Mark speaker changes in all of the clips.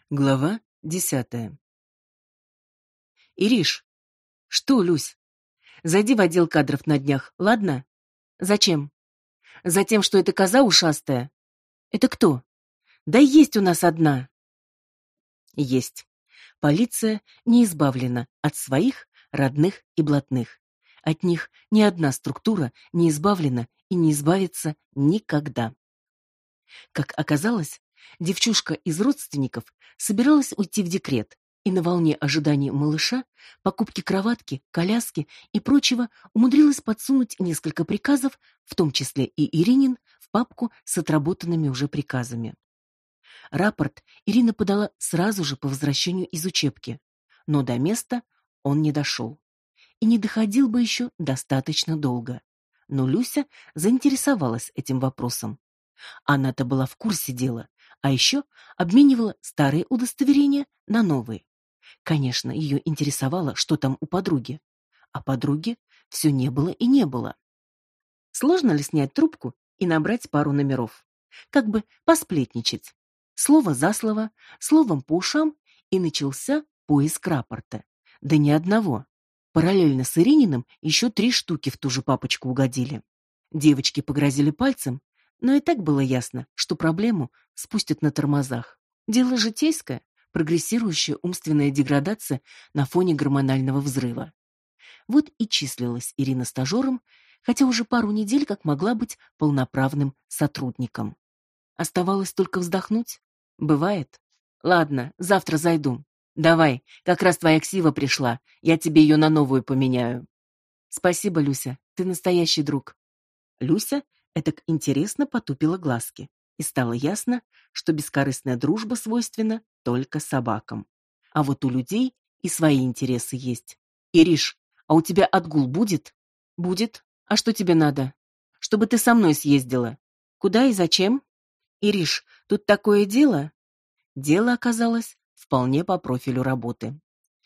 Speaker 1: Глава 10. Ириш, что, Люсь? Зайди в отдел кадров на днях, ладно? Зачем? Затем, что эта коза ушастая. Это кто? Да есть у нас одна. Есть. Полиция не избавлена от своих родных и блатных. От них ни одна структура не избавлена и не избавится никогда. Как оказалось, девчушка из родственников собиралась уйти в декрет и на волне ожидания малыша, покупки кроватки, коляски и прочего умудрилась подсунуть несколько приказов, в том числе и Иринин, в папку с отработанными уже приказами. Рапорт Ирина подала сразу же по возвращению из учебки, но до места он не дошел. И не доходил бы еще достаточно долго. Но Люся заинтересовалась этим вопросом. Она-то была в курсе дела, а еще обменивала старые удостоверения на новые. Конечно, ее интересовало, что там у подруги. А подруги все не было и не было. Сложно ли снять трубку и набрать пару номеров? Как бы посплетничать. Слово за слово, словом по ушам, и начался поиск рапорта. Да не одного. Параллельно с Ирининым еще 3 штуки в ту же папочку угодили. Девочки погрозили пальцем, но и так было ясно, что проблему спустят на тормозах. Дело житейское, прогрессирующая умственная деградация на фоне гормонального взрыва. Вот и числилась Ирина стажером, хотя уже пару недель как могла быть полноправным сотрудником. Оставалось только вздохнуть. Бывает. Ладно, завтра зайду. Давай, как раз твоя ксива пришла, я тебе ее на новую поменяю. Спасибо, Люся, ты настоящий друг. Люся этак интересно потупила глазки, и стало ясно, что бескорыстная дружба свойственна только собакам. А вот у людей и свои интересы есть. Ириш, а у тебя отгул будет? Будет. А что тебе надо? Чтобы ты со мной съездила. Куда и зачем? Ириш, тут такое дело. Дело оказалось вполне по профилю работы.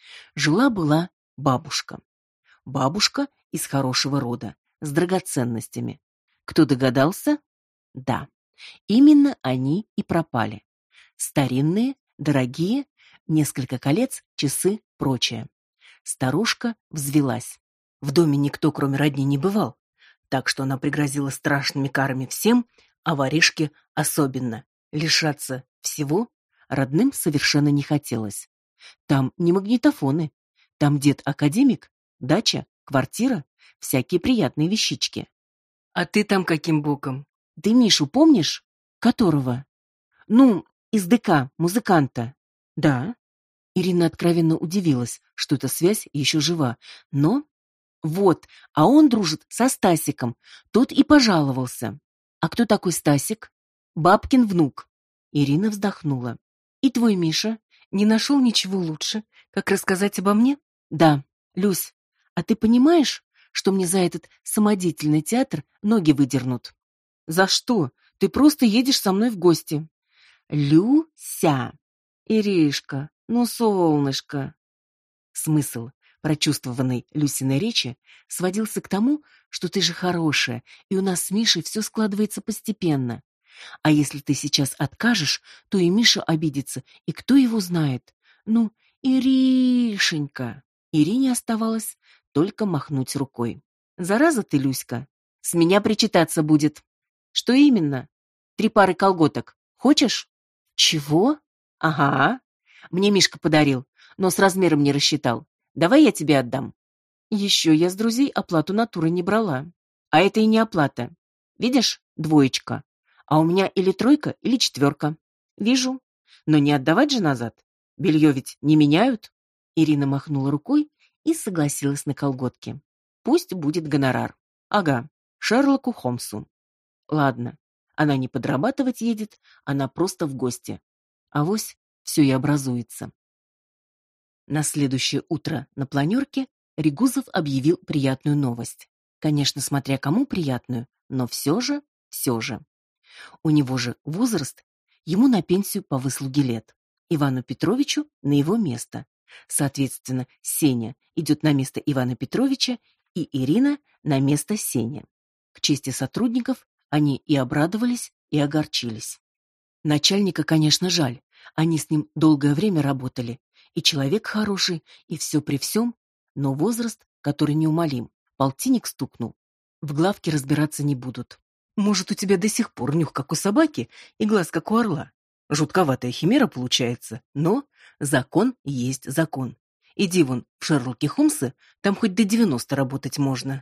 Speaker 1: Жила-была бабушка. Бабушка из хорошего рода, с драгоценностями. Кто догадался? Да, именно они и пропали. Старинные, дорогие, несколько колец, часы, прочее. Старушка взвилась. В доме никто, кроме родни, не бывал, так что она пригрозила страшными карами всем, а воришке особенно. Лишаться всего родным совершенно не хотелось. Там не магнитофоны, там дед-академик, дача, квартира, всякие приятные вещички. А ты там каким боком? Ты Мишу помнишь? Которого? Ну, из ДК, музыканта. Да. Ирина откровенно удивилась, что эта связь еще жива. Но вот, а он дружит со Стасиком. Тот и пожаловался. А кто такой Стасик? Бабкин внук. Ирина вздохнула. И твой Миша не нашел ничего лучше, как рассказать обо мне? Да. Люсь, а ты понимаешь, что мне за этот самодеятельный театр ноги выдернут? За что? Ты просто едешь со мной в гости. Люся. Иришка, ну, солнышко. Смысл прочувствованной Люсиной речи сводился к тому, что ты же хорошая, и у нас с Мишей все складывается постепенно. А если ты сейчас откажешь, то и Миша обидится, и кто его знает? Ну, Иришенька. Ирине оставалось только махнуть рукой. Зараза ты, Люська, с меня причитаться будет. Что именно? 3 пары колготок. Хочешь? Чего? Ага. Мне Мишка подарил, но с размером не рассчитал. Давай я тебе отдам. Еще я с друзей оплату натуры не брала. А это и не оплата. Видишь? 2. А у меня или 3, или 4. Вижу. Но не отдавать же назад. Белье ведь не меняют. Ирина махнула рукой и согласилась на колготки. Пусть будет гонорар. Ага, Шерлоку Холмсу. Ладно, она не подрабатывать едет, она просто в гости. Авось все и образуется. На следующее утро на планерке Регузов объявил приятную новость. Конечно, смотря кому приятную, но все же. У него же возраст, ему на пенсию по выслуге лет. Ивану Петровичу на его место. Соответственно, Сеня идет на место Ивана Петровича, и Ирина на место Сени. К чести сотрудников они и обрадовались, и огорчились. Начальника, конечно, жаль. Они с ним долгое время работали, и человек хороший, и все при всем, но возраст, который неумолим, полтинник стукнул. В главке разбираться не будут. Может, у тебя до сих пор нюх, как у собаки, и глаз, как у орла. Жутковатая химера получается, но закон есть закон. Иди вон в Шерлоке Холмсы, там хоть до 90 работать можно.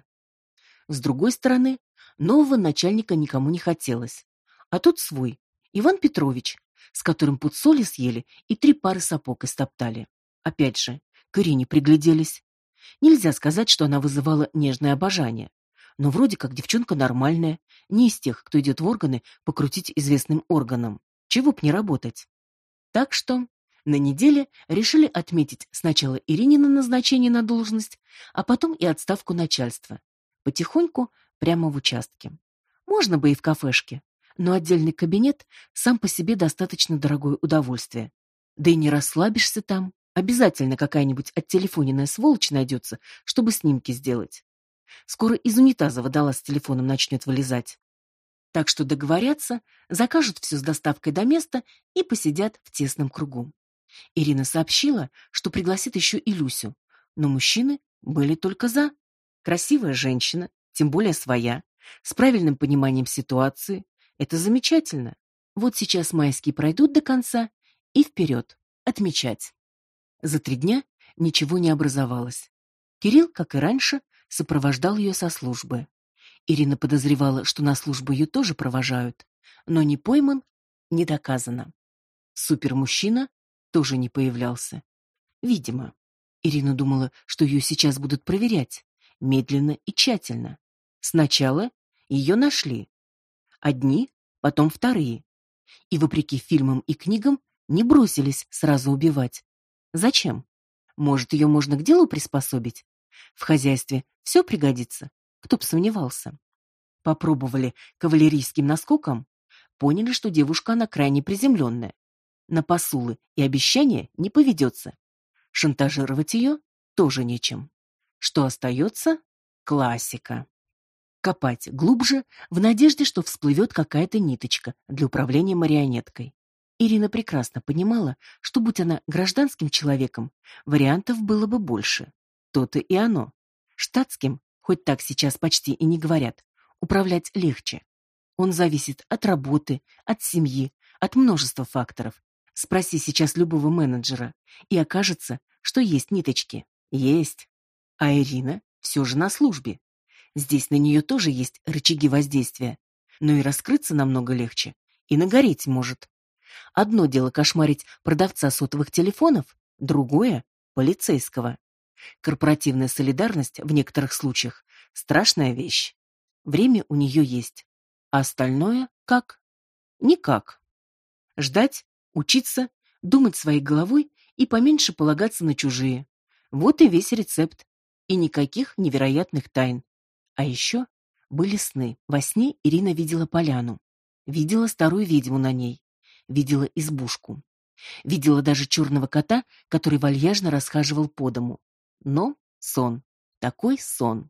Speaker 1: С другой стороны, нового начальника никому не хотелось. А тут свой, Иван Петрович, с которым пуд соли съели и 3 пары сапог истоптали. Опять же, к Ирине пригляделись. Нельзя сказать, что она вызывала нежное обожание. Но вроде как девчонка нормальная, не из тех, кто идет в органы покрутить известным органом. Чего б не работать. Так что на неделе решили отметить сначала Иринина назначение на должность, а потом и отставку начальства. Потихоньку, прямо в участке. Можно бы и в кафешке, но отдельный кабинет сам по себе достаточно дорогое удовольствие. Да и не расслабишься там. Обязательно какая-нибудь оттелефоненная сволочь найдется, чтобы снимки сделать. Скоро из унитаза водолаз с телефоном начнет вылезать. Так что договорятся, закажут все с доставкой до места и посидят в тесном кругу. Ирина сообщила, что пригласит еще и Люсю, но мужчины были только за. Красивая женщина, тем более своя, с правильным пониманием ситуации. Это замечательно. Вот сейчас майские пройдут до конца и вперед, отмечать. За 3 дня ничего не образовалось. Кирилл, как и раньше, сопровождал ее со службы. Ирина подозревала, что на службу ее тоже провожают, но не пойман, не доказано. Супермужчина тоже не появлялся. Видимо. Ирина думала, что ее сейчас будут проверять, медленно и тщательно. Сначала ее нашли. Одни, потом вторые. И, вопреки фильмам и книгам, не бросились сразу убивать. Зачем? Может, ее можно к делу приспособить? В хозяйстве все пригодится. Кто б сомневался. Попробовали кавалерийским наскоком, поняли, что девушка она крайне приземленная. На посулы и обещания не поведется. Шантажировать ее тоже нечем. Что остается? Классика. Копать глубже в надежде, что всплывет какая-то ниточка для управления марионеткой. Ирина прекрасно понимала, что будь она гражданским человеком, вариантов было бы больше. То-то и оно. Штатским, хоть так сейчас почти и не говорят, управлять легче. Он зависит от работы, от семьи, от множества факторов. Спроси сейчас любого менеджера, и окажется, что есть ниточки. Есть. А Ирина все же на службе. Здесь на нее тоже есть рычаги воздействия. Но и раскрыться намного легче, и нагореть может. Одно дело кошмарить продавца сотовых телефонов, другое — полицейского. Корпоративная солидарность в некоторых случаях — страшная вещь. Время у нее есть. А остальное как? Никак. Ждать, учиться, думать своей головой и поменьше полагаться на чужие. Вот и весь рецепт. И никаких невероятных тайн. А еще были сны. Во сне Ирина видела поляну. Видела старую ведьму на ней. Видела избушку. Видела даже черного кота, который вальяжно расхаживал по дому. Но сон. Такой сон.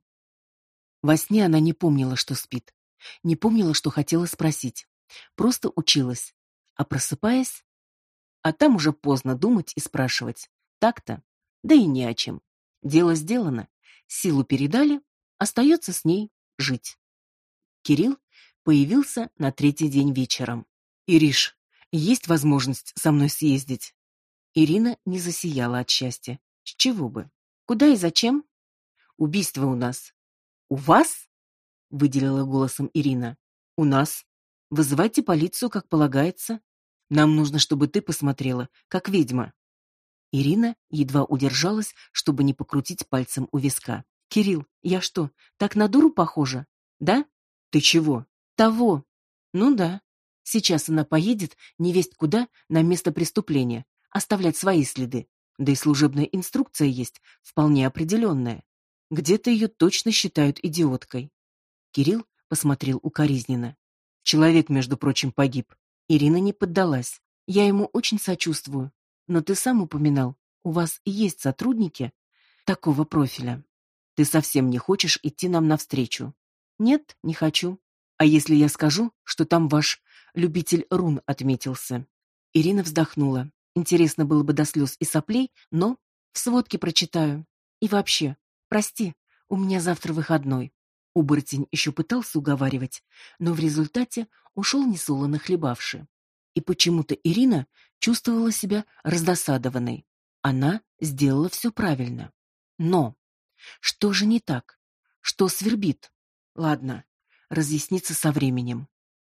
Speaker 1: Во сне она не помнила, что спит. Не помнила, что хотела спросить. Просто училась. А просыпаясь... А там уже поздно думать и спрашивать. Так-то. Да и не о чем. Дело сделано. Силу передали. Остается с ней жить. Кирилл появился на 3-й день вечером. «Ириш, есть возможность со мной съездить?» Ирина не засияла от счастья. С чего бы? Куда и зачем? Убийство у нас. У вас? Выделила голосом Ирина. У нас. Вызывайте полицию, как полагается. Нам нужно, чтобы ты посмотрела, как ведьма. Ирина едва удержалась, чтобы не покрутить пальцем у виска. Кирилл, я что, так на дуру похожа? Да? Ты чего? Того. Ну да. Сейчас она поедет невесть куда на место преступления, оставлять свои следы. Да и служебная инструкция есть, вполне определенная. Где-то ее точно считают идиоткой. Кирилл посмотрел укоризненно. Человек, между прочим, погиб. Ирина не поддалась. Я ему очень сочувствую. Но ты сам упоминал, у вас есть сотрудники такого профиля. Ты совсем не хочешь идти нам навстречу? Нет, не хочу. А если я скажу, что там ваш любитель рун отметился? Ирина вздохнула. Интересно было бы до слез и соплей, но в сводке прочитаю. И вообще, прости, у меня завтра выходной. Оборотень еще пытался уговаривать, но в результате ушел несолоно хлебавши. И почему-то Ирина чувствовала себя раздосадованной. Она сделала все правильно. Но что же не так? Что свербит? Ладно, разъяснится со временем.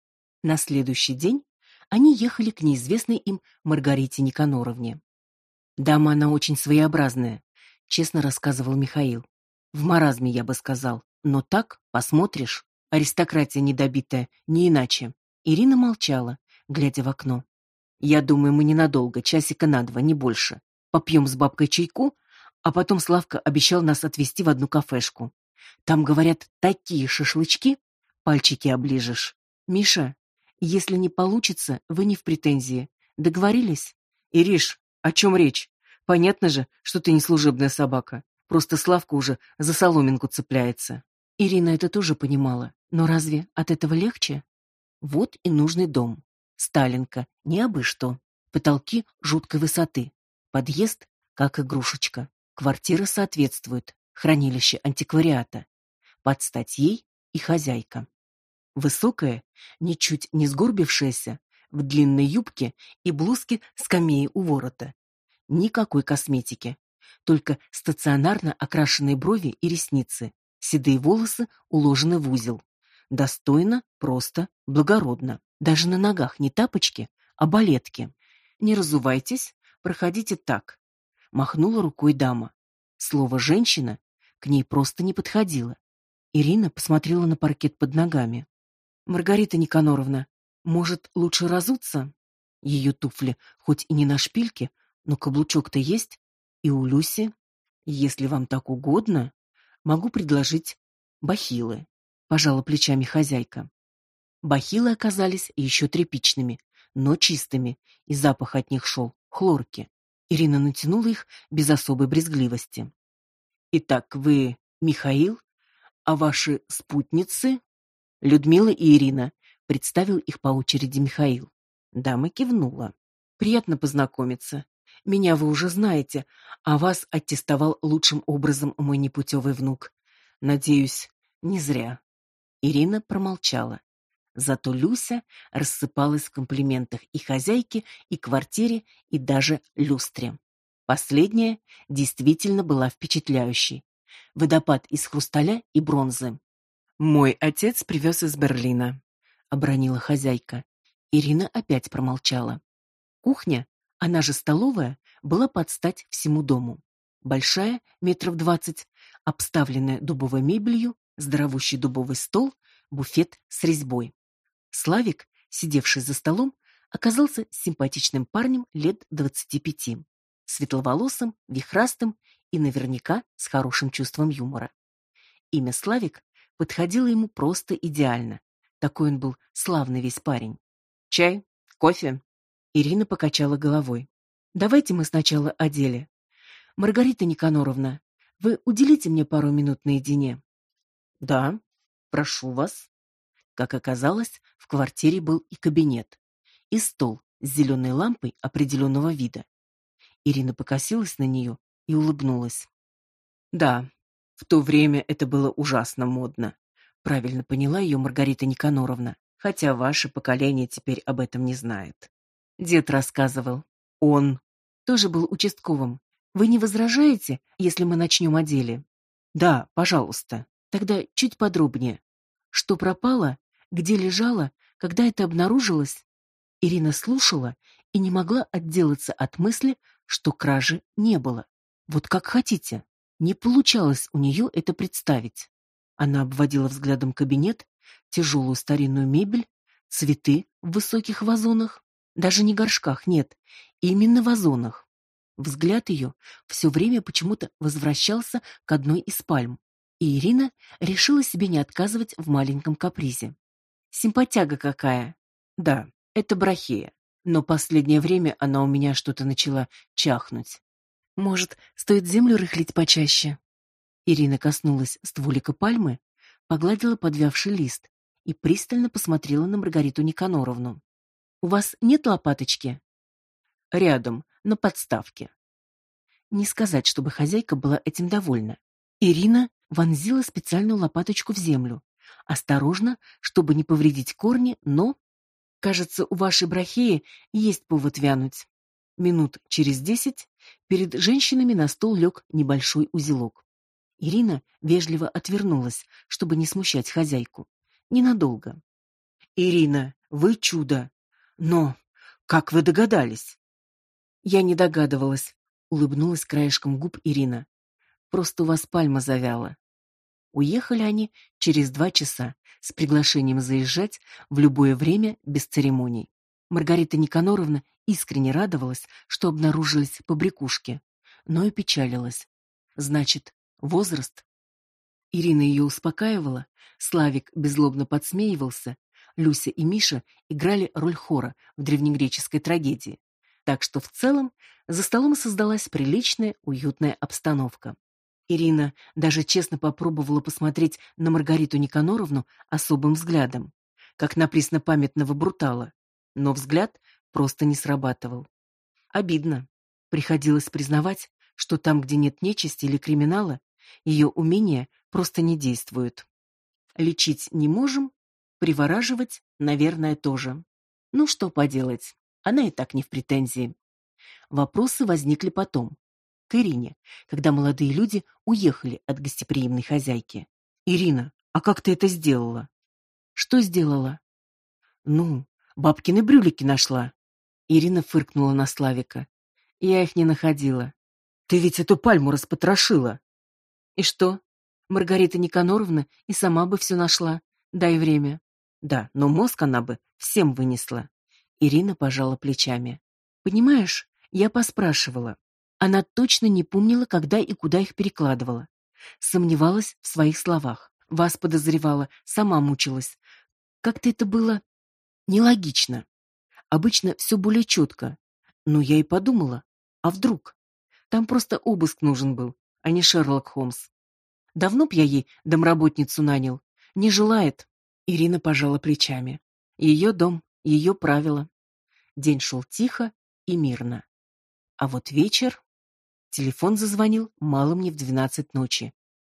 Speaker 1: На следующий день они ехали к неизвестной им Маргарите Никаноровне. Дама она очень своеобразная, честно рассказывал Михаил. В маразме, я бы сказал, но так, посмотришь, аристократия недобитая, не иначе. Ирина молчала, глядя в окно. Я думаю, мы ненадолго, часика на два, не больше. Попьем с бабкой чайку, а потом Славка обещал нас отвезти в одну кафешку. Там, говорят, такие шашлычки, пальчики оближешь. Миша, если не получится, вы не в претензии. Договорились? Ириш, о чем речь? Понятно же, что ты не служебная собака. Просто Славка уже за соломинку цепляется. Ирина это тоже понимала. Но разве от этого легче? Вот и нужный дом. Сталинка, не абы что. Потолки жуткой высоты. Подъезд, как игрушечка. Квартира соответствует. Хранилище антиквариата. Под стать ей и хозяйка. Высокая, ничуть не сгорбившаяся, в длинной юбке и блузке с камеей у ворота. Никакой косметики. Только стационарно окрашенные брови и ресницы. Седые волосы уложены в узел. Достойно, просто, благородно. Даже на ногах не тапочки, а балетки. Не разувайтесь, проходите так. Махнула рукой дама. Слово «женщина» к ней просто не подходило. Ирина посмотрела на паркет под ногами. Маргарита Никаноровна, может, лучше разуться? Ее туфли хоть и не на шпильке, но каблучок-то есть. И у Люси, если вам так угодно, могу предложить бахилы. Пожала плечами хозяйка. Бахилы оказались еще тряпичными, но чистыми, и запах от них шел хлорки. Ирина натянула их без особой брезгливости. Итак, вы Михаил, а ваши спутницы Людмила и Ирина, представил их по очереди Михаил. Дама кивнула. Приятно познакомиться. Меня вы уже знаете, а вас аттестовал лучшим образом мой непутевый внук. Надеюсь, не зря. Ирина промолчала. Зато Люся рассыпалась в комплиментах и хозяйке, и квартире, и даже люстре. Последняя действительно была впечатляющей. Водопад из хрусталя и бронзы. Мой отец привез из Берлина, обронила хозяйка. Ирина опять промолчала. Кухня, она же столовая, была под стать всему дому. Большая, 20 метров, обставленная дубовой мебелью, здоровущий дубовый стол, буфет с резьбой. Славик, сидевший за столом, оказался симпатичным парнем лет 25, светловолосым, вихрастым и наверняка с хорошим чувством юмора. Имя Славик подходило ему просто идеально. Такой он был славный весь парень. Чай? Кофе? Ирина покачала головой. Давайте мы сначала о деле. Маргарита Никаноровна, вы уделите мне пару минут наедине? Да, прошу вас. Как оказалось, в квартире был и кабинет, и стол с зеленой лампой определенного вида. Ирина покосилась на нее и улыбнулась. Да, в то время это было ужасно модно. Правильно поняла ее Маргарита Никаноровна, хотя ваше поколение теперь об этом не знает. Дед рассказывал. Он тоже был участковым. Вы не возражаете, если мы начнем о деле? Да, пожалуйста. Тогда чуть подробнее. Что пропало, где лежало, когда это обнаружилось? Ирина слушала и не могла отделаться от мысли, что кражи не было. Вот как хотите. Не получалось у нее это представить. Она обводила взглядом кабинет, тяжелую старинную мебель, цветы в высоких вазонах, даже не горшках, нет, именно вазонах. Взгляд ее все время почему-то возвращался к одной из пальм, и Ирина решила себе не отказывать в маленьком капризе. Симпатяга какая. Да, это брахея, но последнее время она у меня что-то начала чахнуть. Может, стоит землю рыхлить почаще? Ирина коснулась стволика пальмы, погладила подвявший лист и пристально посмотрела на Маргариту Никаноровну. У вас нет лопаточки? рядом, на подставке. Не сказать, чтобы хозяйка была этим довольна. Ирина вонзила специальную лопаточку в землю. Осторожно, чтобы не повредить корни, но... Кажется, у вашей брахеи есть повод вянуть. Минут через 10 перед женщинами на стол лег небольшой узелок. Ирина вежливо отвернулась, чтобы не смущать хозяйку. Ненадолго. «Ирина, вы чудо! Но как вы догадались?» «Я не догадывалась», — улыбнулась краешком губ Ирина. «Просто у вас пальма завяла». Уехали они через 2 часа с приглашением заезжать в любое время без церемоний. Маргарита Никаноровна искренне радовалась, что обнаружились побрякушки, но и печалилась. Значит, возраст. Ирина ее успокаивала, Славик беззлобно подсмеивался, Люся и Миша играли роль хора в древнегреческой трагедии. Так что в целом за столом создалась приличная, уютная обстановка. Ирина даже честно попробовала посмотреть на Маргариту Никаноровну особым взглядом, как на преснопамятного брутала, но взгляд просто не срабатывал. Обидно. Приходилось признавать, что там, где нет нечисти или криминала, ее умения просто не действуют. Лечить не можем, привораживать, наверное, тоже. Ну что поделать, она и так не в претензии. Вопросы возникли потом, к Ирине, когда молодые люди уехали от гостеприимной хозяйки. «Ирина, а как ты это сделала?» «Что сделала?» «Ну, бабкины брюлики нашла». Ирина фыркнула на Славика. «Я их не находила». «Ты ведь эту пальму распотрошила». «И что? Маргарита Никаноровна и сама бы все нашла. Дай время». «Да, но мозг она бы всем вынесла». Ирина пожала плечами. «Понимаешь, я поспрашивала. Она точно не помнила, когда и куда их перекладывала. Сомневалась в своих словах. Вас подозревала, сама мучилась. Как-то это было нелогично. Обычно все более четко. Но я и подумала, а вдруг? Там просто обыск нужен был, а не Шерлок Холмс. Давно б я ей домработницу нанял. Не желает». Ирина пожала плечами. Ее дом, ее правила. День шел тихо и мирно. А вот вечер... Телефон зазвонил малым не в 12 ночи.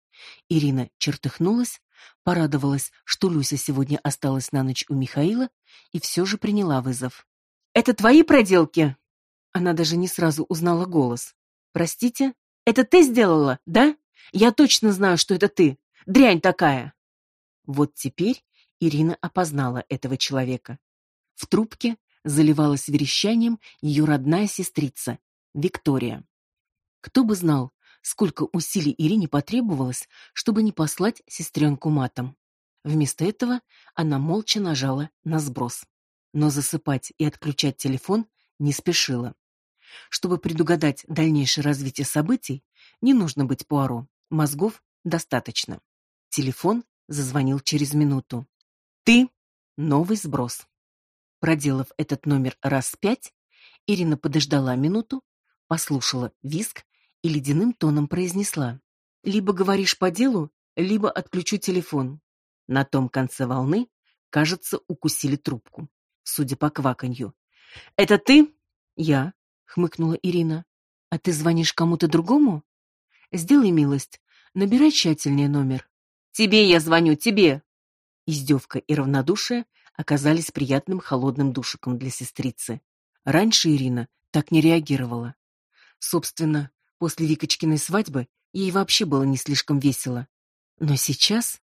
Speaker 1: Ирина чертыхнулась, порадовалась, что Люся сегодня осталась на ночь у Михаила, и все же приняла вызов. «Это твои проделки?» Она даже не сразу узнала голос. «Простите? Это ты сделала, да? Я точно знаю, что это ты. Дрянь такая!» Вот теперь Ирина опознала этого человека. В трубке заливалась верещанием ее родная сестрица, Виктория. Кто бы знал, сколько усилий Ирине потребовалось, чтобы не послать сестренку матом. Вместо этого она молча нажала на сброс. Но засыпать и отключать телефон не спешила. Чтобы предугадать дальнейшее развитие событий, не нужно быть Пуаро, мозгов достаточно. Телефон зазвонил через минуту. «Ты?» Новый сброс. Проделав этот номер раз 5, Ирина подождала минуту, послушала визг и ледяным тоном произнесла: «Либо говоришь по делу, либо отключу телефон». На том конце волны, кажется, укусили трубку, судя по кваканью. «Это ты?» «Я», — хмыкнула Ирина. «А ты звонишь кому-то другому? Сделай милость, набирай тщательнее номер». «Тебе я звоню, тебе!» Издевка и равнодушие оказались приятным холодным душиком для сестрицы. Раньше Ирина так не реагировала. Собственно, после Викочкиной свадьбы ей вообще было не слишком весело. Но сейчас...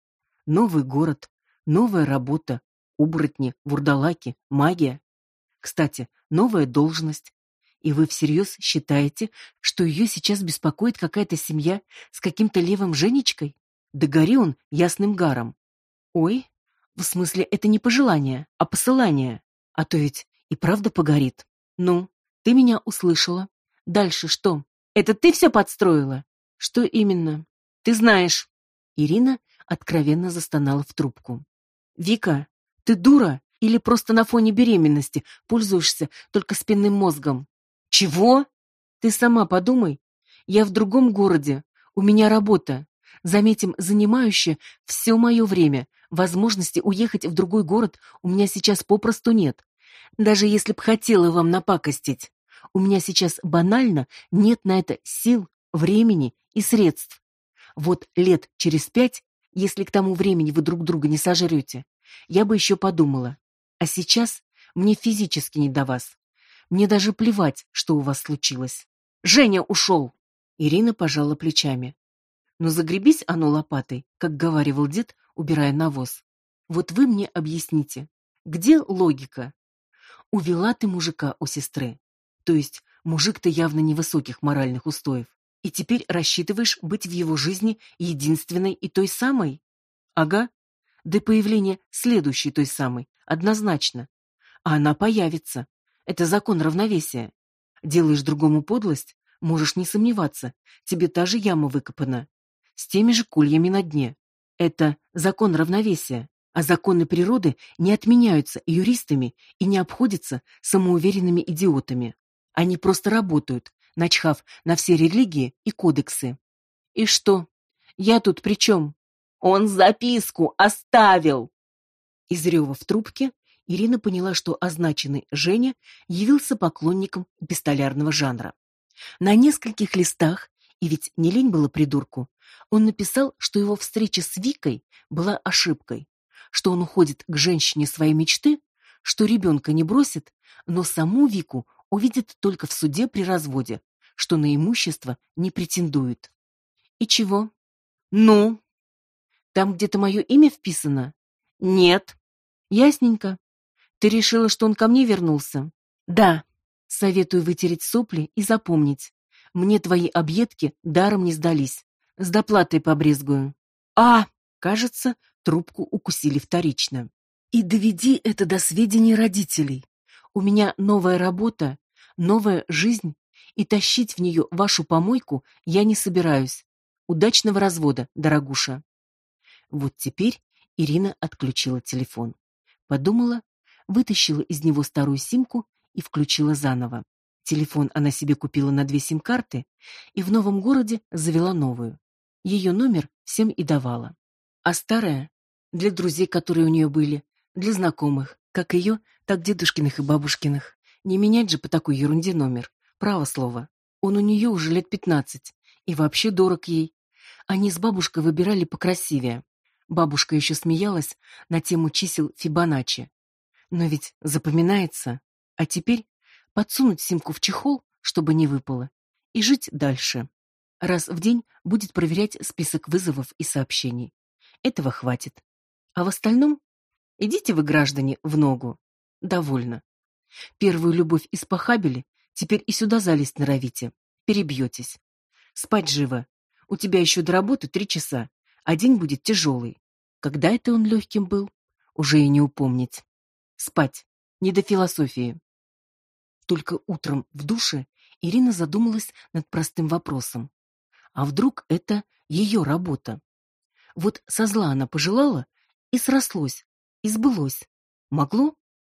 Speaker 1: Новый город, новая работа, оборотни, вурдалаки, магия. Кстати, новая должность. И вы всерьез считаете, что ее сейчас беспокоит какая-то семья с каким-то левым Женечкой? Да гори он ясным гаром. Ой, в смысле, это не пожелание, а посылание. А то ведь и правда погорит. Ну, ты меня услышала. Дальше что? Это ты все подстроила? Что именно? Ты знаешь. Ирина откровенно застонала в трубку. Вика, ты дура или просто на фоне беременности пользуешься только спинным мозгом? Чего? Ты сама подумай. Я в другом городе. У меня работа. Заметим, занимающая все мое время. Возможности уехать в другой город у меня сейчас попросту нет. Даже если б хотела вам напакостить. У меня сейчас банально нет на это сил, времени и средств. Вот лет через 5, если к тому времени вы друг друга не сожрете, я бы еще подумала. А сейчас мне физически не до вас. Мне даже плевать, что у вас случилось. Женя ушел!» Ирина пожала плечами. «Ну загребись оно лопатой», как говаривал дед, убирая навоз. «Вот вы мне объясните, где логика? Увела ты мужика у сестры. То есть мужик-то явно невысоких моральных устоев. И теперь рассчитываешь быть в его жизни единственной и той самой? Ага. До появления следующей той самой, однозначно. А она появится. Это закон равновесия. Делаешь другому подлость, можешь не сомневаться, тебе та же яма выкопана. С теми же кольями на дне. Это закон равновесия. А законы природы не отменяются юристами и не обходятся самоуверенными идиотами. Они просто работают, начхав на все религии и кодексы. И что? Я тут при чем? Он записку оставил! Из рева в трубке Ирина поняла, что означенный Женя явился поклонником эпистолярного жанра. На нескольких листах, и ведь не лень было придурку, он написал, что его встреча с Викой была ошибкой, что он уходит к женщине своей мечты, что ребенка не бросит, но саму Вику увидит только в суде при разводе, что на имущество не претендует. И чего? Ну? Там где-то мое имя вписано? Нет. Ясненько. Ты решила, что он ко мне вернулся? Да. Советую вытереть сопли и запомнить. Мне твои объедки даром не сдались. С доплатой побрезгую. Кажется, трубку укусили вторично. И доведи это до сведения родителей. У меня новая работа, новая жизнь, и тащить в нее вашу помойку я не собираюсь. Удачного развода, дорогуша. Вот теперь Ирина отключила телефон. Подумала, вытащила из него старую симку и включила заново. Телефон она себе купила на 2 сим-карты и в новом городе завела новую. Ее номер всем и давала. А старая — для друзей, которые у нее были, для знакомых, как ее, так дедушкиных и бабушкиных. Не менять же по такой ерунде номер. Право слово. Он у нее уже лет 15, и вообще дорог ей. Они с бабушкой выбирали покрасивее. Бабушка еще смеялась на тему чисел Фибоначчи. Но ведь запоминается. А теперь подсунуть симку в чехол, чтобы не выпало, и жить дальше. Раз в день будет проверять список вызовов и сообщений. Этого хватит. А в остальном идите вы, граждане, в ногу. Довольно. Первую любовь испохабили, теперь и сюда залезть норовите. Перебьетесь. Спать живо. У тебя еще до работы 3 часа, а день будет тяжелый. Когда это он легким был? Уже и не упомнить. Спать. Не до философии. Только утром в душе Ирина задумалась над простым вопросом. А вдруг это ее работа? Вот со зла она пожелала, и срослось, и сбылось. Могло?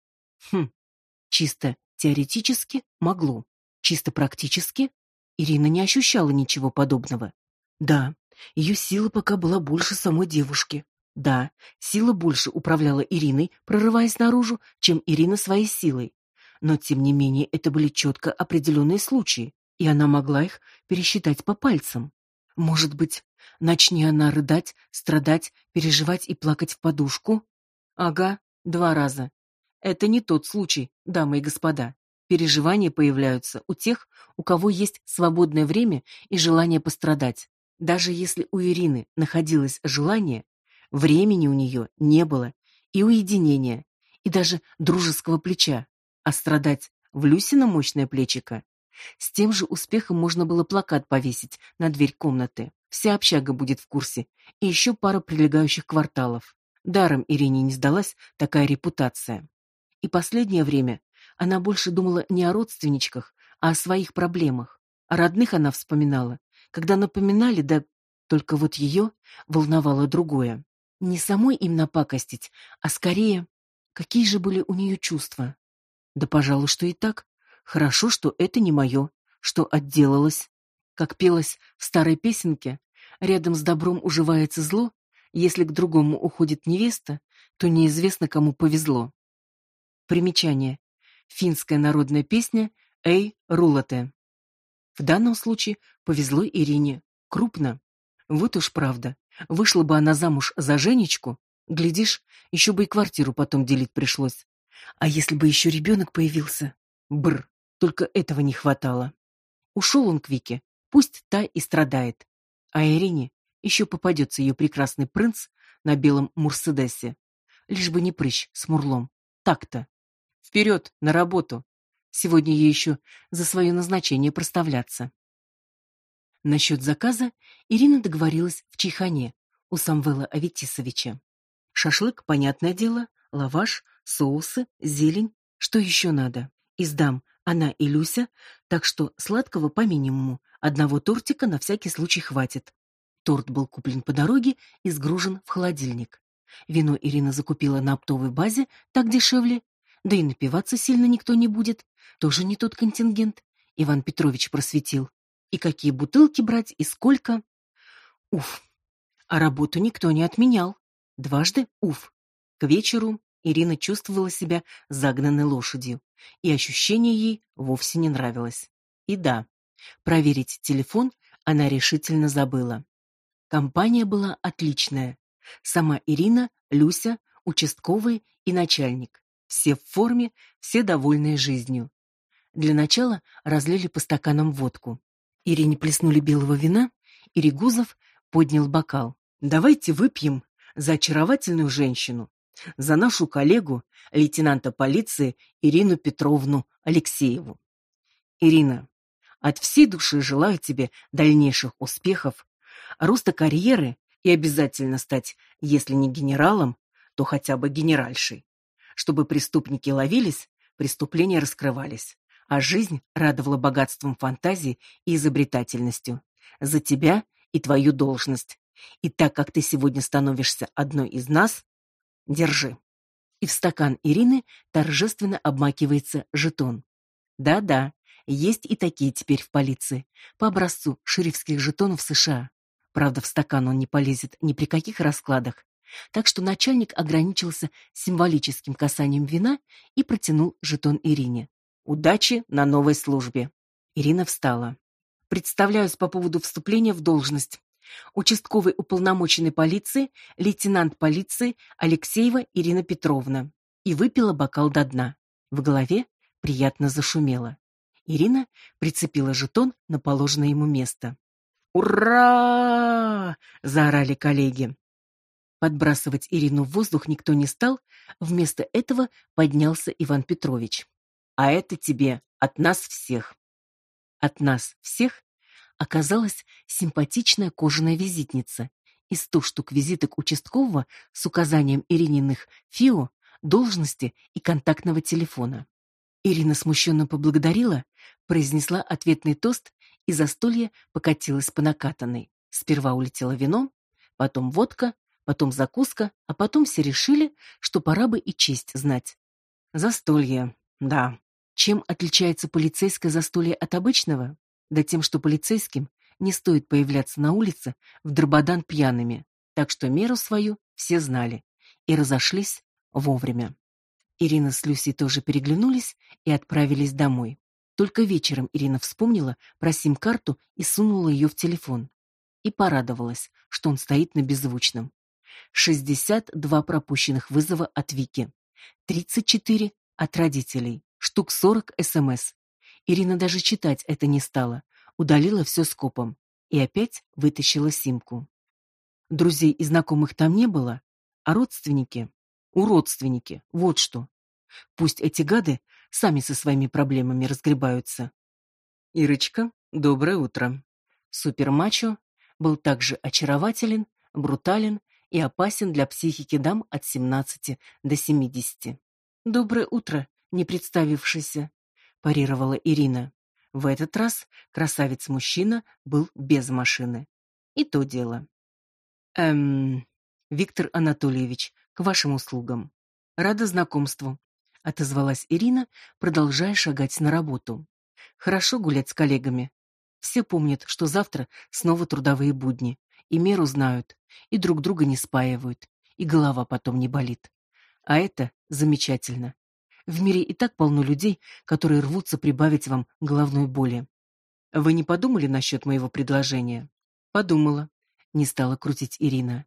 Speaker 1: Чисто теоретически могло. Чисто практически Ирина не ощущала ничего подобного. Да, ее сила пока была больше самой девушки. Да, сила больше управляла Ириной, прорываясь наружу, чем Ирина своей силой. Но, тем не менее, это были четко определенные случаи, и она могла их пересчитать по пальцам. Может быть, начни она рыдать, страдать, переживать и плакать в подушку? Ага, 2 раза. Это не тот случай, дамы и господа. Переживания появляются у тех, у кого есть свободное время и желание пострадать. Даже если у Ирины находилось желание, времени у нее не было, и уединения, и даже дружеского плеча. А страдать в Люсино мощное плечико? С тем же успехом можно было плакат повесить на дверь комнаты. Вся общага будет в курсе, и еще пара прилегающих кварталов. Даром Ирине не сдалась такая репутация. И последнее время она больше думала не о родственничках, а о своих проблемах. О родных она вспоминала, когда напоминали, да только вот ее волновало другое. Не самой им напакостить, а скорее, какие же были у нее чувства. Да, пожалуй, что и так. Хорошо, что это не мое, что отделалось. Как пелось в старой песенке, рядом с добром уживается зло, если к другому уходит невеста, то неизвестно, кому повезло. Примечание. Финская народная песня Эй, Рулате. В данном случае повезло Ирине. Крупно. Вот уж правда. Вышла бы она замуж за Женечку, глядишь, еще бы и квартиру потом делить пришлось. А если бы еще ребенок появился? Бр, только этого не хватало. Ушел он к Вике, пусть та и страдает. А Ирине еще попадется ее прекрасный принц на белом Мерседесе. Лишь бы не прыщ с Мурлом. Так-то. Вперед, на работу. Сегодня ей еще за свое назначение проставляться. Насчет заказа Ирина договорилась в чайхане у Самвела Аветисовича. Шашлык, понятное дело, лаваш, соусы, зелень, что еще надо. Из дам она и Люся, так что сладкого по минимуму, одного тортика на всякий случай хватит. Торт был куплен по дороге и сгружен в холодильник. Вино Ирина закупила на оптовой базе, так дешевле, да и напиваться сильно никто не будет, тоже не тот контингент. Иван Петрович просветил. И какие бутылки брать, и сколько. Уф. А работу никто не отменял. Дважды уф. К вечеру Ирина чувствовала себя загнанной лошадью, и ощущение ей вовсе не нравилось. И да, проверить телефон она решительно забыла. Компания была отличная. Сама Ирина, Люся, участковый и начальник. Все в форме, все довольные жизнью. Для начала разлили по стаканам водку. Ирине плеснули белого вина, и Регузов поднял бокал. «Давайте выпьем за очаровательную женщину, за нашу коллегу, лейтенанта полиции Ирину Петровну Алексееву. Ирина, от всей души желаю тебе дальнейших успехов, роста карьеры и обязательно стать, если не генералом, то хотя бы генеральшей, чтобы преступники ловились, преступления раскрывались, а жизнь радовала богатством фантазии и изобретательностью. За тебя и твою должность. И так как ты сегодня становишься одной из нас, держи». И в стакан Ирины торжественно обмакивается жетон. Да-да, есть и такие теперь в полиции, по образцу шерифских жетонов США. Правда, в стакан он не полезет ни при каких раскладах, так что начальник ограничился символическим касанием вина и протянул жетон Ирине. «Удачи на новой службе». Ирина встала. «Представляюсь по поводу вступления в должность. Участковый уполномоченный полиции, лейтенант полиции Алексеева Ирина Петровна». И выпила бокал до дна. В голове приятно зашумело. Ирина прицепила жетон на положенное ему место. «Ура!» — заорали коллеги. Подбрасывать Ирину в воздух никто не стал, вместо этого поднялся Иван Петрович. «А это тебе от нас всех». От нас всех оказалась симпатичная кожаная визитница из 100 штук визиток участкового с указанием Ирининых ФИО, должности и контактного телефона. Ирина смущенно поблагодарила, произнесла ответный тост, и застолье покатилось по накатанной. Сперва улетело вино, потом водка, потом закуска, а потом все решили, что пора бы и честь знать. Застолье, да. Чем отличается полицейское застолье от обычного? Да тем, что полицейским не стоит появляться на улице в дрободан пьяными, так что меру свою все знали и разошлись вовремя. Ирина с Люсей тоже переглянулись и отправились домой. Только вечером Ирина вспомнила про сим-карту и сунула ее в телефон. И порадовалась, что он стоит на беззвучном. 62 пропущенных вызова от Вики, 34 от родителей, штук 40 СМС. Ирина даже читать это не стала, удалила все скопом и опять вытащила симку. Друзей и знакомых там не было, а родственники, вот что. Пусть эти гады сами со своими проблемами разгребаются. Ирочка, доброе утро. Супермачо был также очарователен, брутален и опасен для психики дам от 17 до 70. Доброе утро, не представившийся, парировала Ирина. В этот раз красавец-мужчина был без машины. И то дело. Виктор Анатольевич, к вашим услугам. Рада знакомству, отозвалась Ирина, продолжая шагать на работу. Хорошо гулять с коллегами. Все помнят, что завтра снова трудовые будни, и меру знают, и друг друга не спаивают, и голова потом не болит. А это замечательно. В мире и так полно людей, которые рвутся прибавить вам головной боли. Вы не подумали насчет моего предложения? Подумала. Не стала крутить Ирина.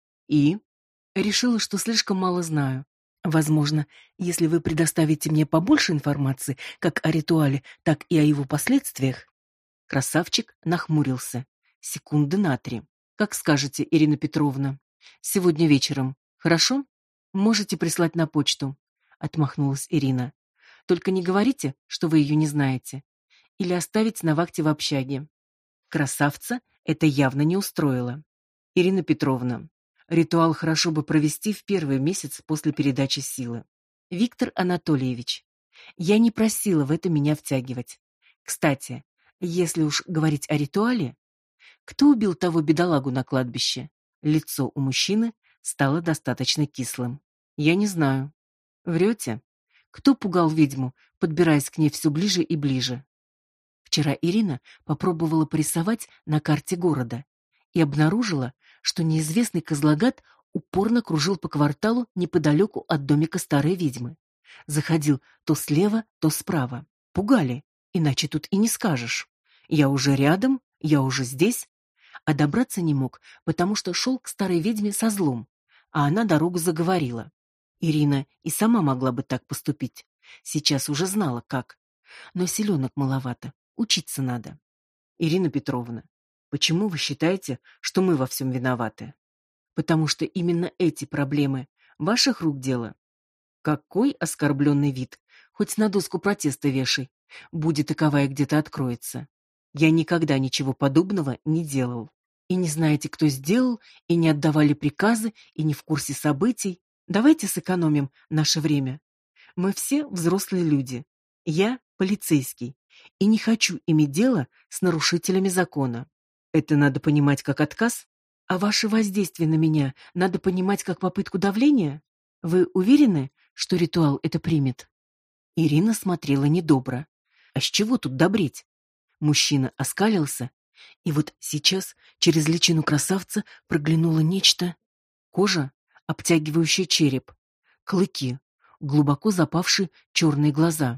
Speaker 1: И? Решила, что слишком мало знаю. Возможно, если вы предоставите мне побольше информации, как о ритуале, так и о его последствиях. Красавчик нахмурился. Секунды на 3. Как скажете, Ирина Петровна. Сегодня вечером. Хорошо? Можете прислать на почту. Отмахнулась Ирина. Только не говорите, что вы ее не знаете. Или оставить на вахте в общаге. Красавца это явно не устроило. Ирина Петровна, ритуал хорошо бы провести в первый месяц после передачи силы. Виктор Анатольевич, я не просила в это меня втягивать. Кстати, если уж говорить о ритуале, кто убил того бедолагу на кладбище? Лицо у мужчины стало достаточно кислым. Я не знаю. Врете? Кто пугал ведьму, подбираясь к ней все ближе и ближе? Вчера Ирина попробовала порисовать на карте города и обнаружила, что неизвестный козлогад упорно кружил по кварталу неподалеку от домика старой ведьмы. Заходил то слева, то справа. Пугали, иначе тут и не скажешь. Я уже рядом, я уже здесь. А добраться не мог, потому что шел к старой ведьме со злом, а она дорогу заговорила. Ирина и сама могла бы так поступить. Сейчас уже знала, как. Но силенок маловато. Учиться надо. Ирина Петровна, почему вы считаете, что мы во всем виноваты? Потому что именно эти проблемы ваших рук дело. Какой оскорбленный вид. Хоть на доску протеста вешай. Будет таковая где-то откроется. Я никогда ничего подобного не делал. И не знаете, кто сделал, и не отдавали приказы, и не в курсе событий. Давайте сэкономим наше время. Мы все взрослые люди. Я полицейский. И не хочу иметь дело с нарушителями закона. Это надо понимать как отказ, а ваше воздействие на меня надо понимать как попытку давления? Вы уверены, что ритуал это примет? Ирина смотрела недобро. А с чего тут добреть? Мужчина оскалился, и вот сейчас через личину красавца проглянуло нечто. Кожа, обтягивающая череп, клыки, глубоко запавшие черные глаза.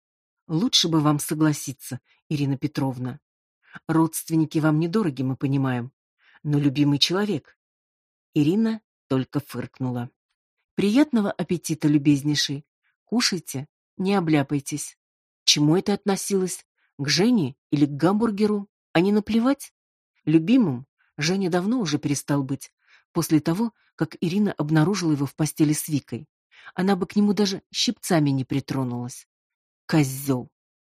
Speaker 1: Лучше бы вам согласиться, Ирина Петровна. Родственники вам недороги, мы понимаем, но любимый человек. Ирина только фыркнула. Приятного аппетита, любезнейший. Кушайте, не обляпайтесь. К чему это относилось? К Жене или к гамбургеру? А не наплевать? Любимым Женя давно уже перестал быть, после того, как Ирина обнаружила его в постели с Викой. Она бы к нему даже щипцами не притронулась. Козел.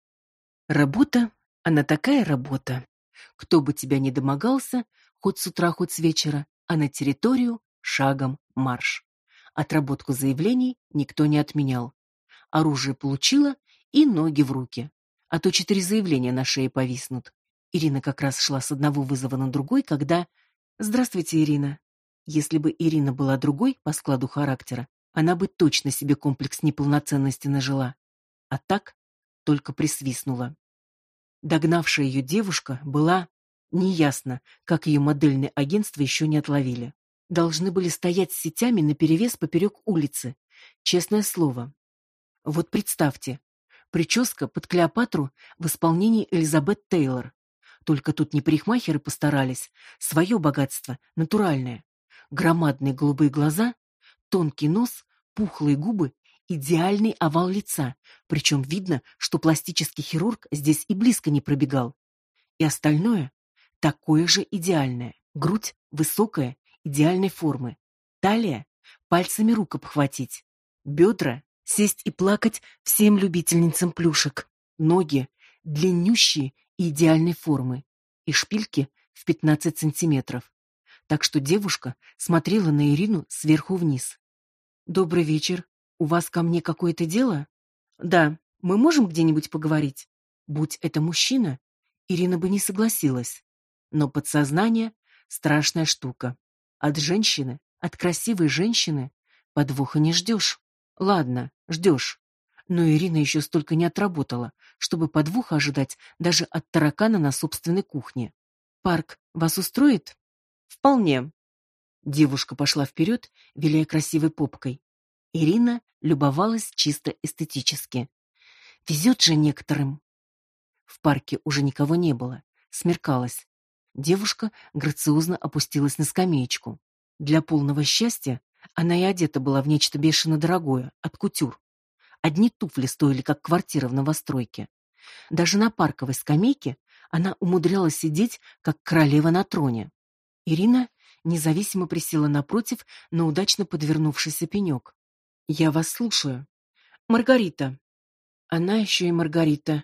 Speaker 1: Работа, она такая работа. Кто бы тебя ни домогался, хоть с утра, хоть с вечера, а на территорию шагом марш. Отработку заявлений никто не отменял. Оружие получила и ноги в руки. А то 4 заявления на шее повиснут. Ирина как раз шла с одного вызова на другой, когда... Здравствуйте, Ирина. Если бы Ирина была другой по складу характера, она бы точно себе комплекс неполноценности нажила. А так только присвистнула. Догнавшая ее девушка была... Неясно, как ее модельное агентство еще не отловили. Должны были стоять с сетями наперевес поперек улицы. Честное слово. Вот представьте, прическа под Клеопатру в исполнении Элизабет Тейлор. Только тут не парикмахеры постарались, свое богатство, натуральное. Громадные голубые глаза, тонкий нос, пухлые губы, идеальный овал лица, причем видно, что пластический хирург здесь и близко не пробегал. И остальное такое же идеальное. Грудь высокая, идеальной формы. Талия пальцами рук обхватить. Бедра сесть и плакать всем любительницам плюшек. Ноги длиннющие и идеальной формы. И шпильки в 15 сантиметров. Так что девушка смотрела на Ирину сверху вниз. «Добрый вечер. У вас ко мне какое-то дело?» «Да. Мы можем где-нибудь поговорить?» Будь это мужчина, Ирина бы не согласилась. Но подсознание — страшная штука. От женщины, от красивой женщины подвоха не ждешь. Ладно, ждешь. Но Ирина еще столько не отработала, чтобы подвоха ожидать даже от таракана на собственной кухне. «Парк вас устроит?» «Вполне». Девушка пошла вперед, виляя красивой попкой. Ирина любовалась чисто эстетически. Везет же некоторым. В парке уже никого не было. Смеркалось. Девушка грациозно опустилась на скамеечку. Для полного счастья она и одета была в нечто бешено дорогое, от кутюр. Одни туфли стоили, как квартира в новостройке. Даже на парковой скамейке она умудрялась сидеть, как королева на троне. Ирина независимо присела напротив на удачно подвернувшийся пенек. «Я вас слушаю. Маргарита». Она еще и Маргарита.